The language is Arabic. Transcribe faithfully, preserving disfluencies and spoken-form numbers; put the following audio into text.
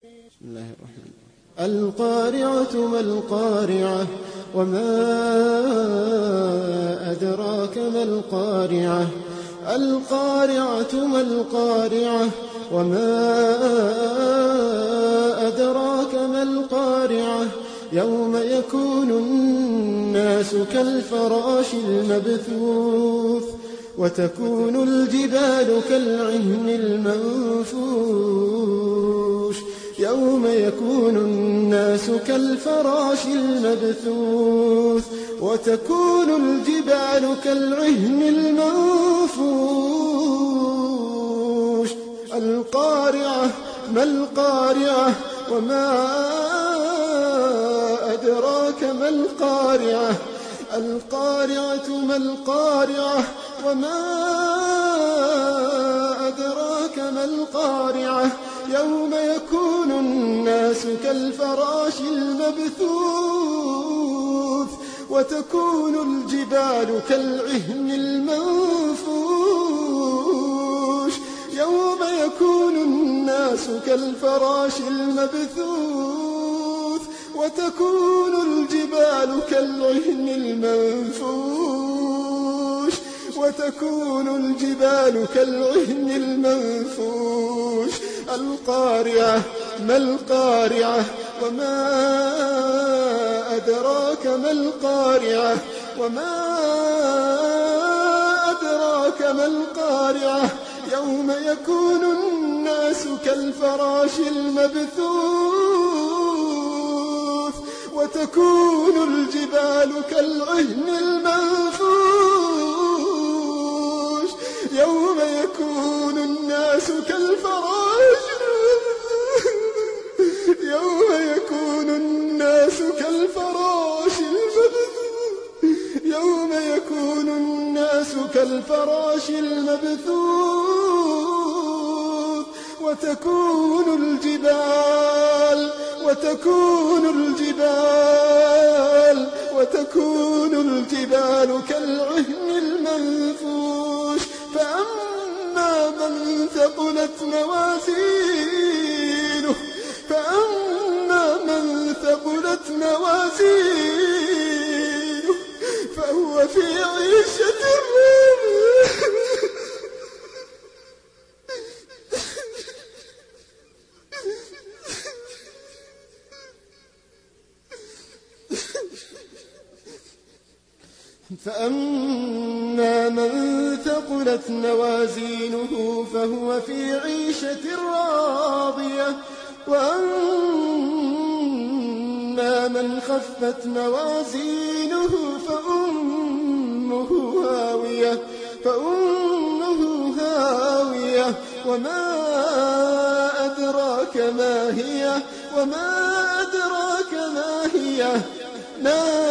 بسم الله الرحمن الرحيم. القارعة ما القارعة وما أدراك ما القارعة القارعة ما القارعة وما أدراك ما القارعة يوم يكون الناس كالفراش المبثوث وتكون الجبال كالعهن المنفوش يوم يكون الناس كالفراش المبثوث وتكون الجبال كالعهن المنفوش القارعة ما القارعة وما أدراك ما القارعة القارعة ما القارعة وما أدراك ما القارعة يوم يكون الناس كالفراش المبثوث وتكون الجبال كالعهن المنفوش يوم يكون الناس كالفراش المبثوث وتكون الجبال كالعهن المنفوش وتكون الجبال كالعهن المنفوش القارعة ما القارعة وما أدراك ما القارعة وما أدراك ما القارعة يوم يكون الناس كالفراش المبثوث وتكون الجبال كالعهن المنفوش يوم يكون الناس كالفراش يوم يكون الناس كالفراش يوم يكون الناس كالفراش المبثوث وتكون الجبال وتكون الجبال وتكون الجبال كالعهن المنفوش فأما من ثقلت موازينه فأما من ثقلت موازينه فهو في عيشة راضية فأما من ثقلت موازينه فهو في عيشة راضية وأما من خفت موازينه فأمه هاوية فأمه هاوية وما أدراك ما هي وما أدراك ما هي نار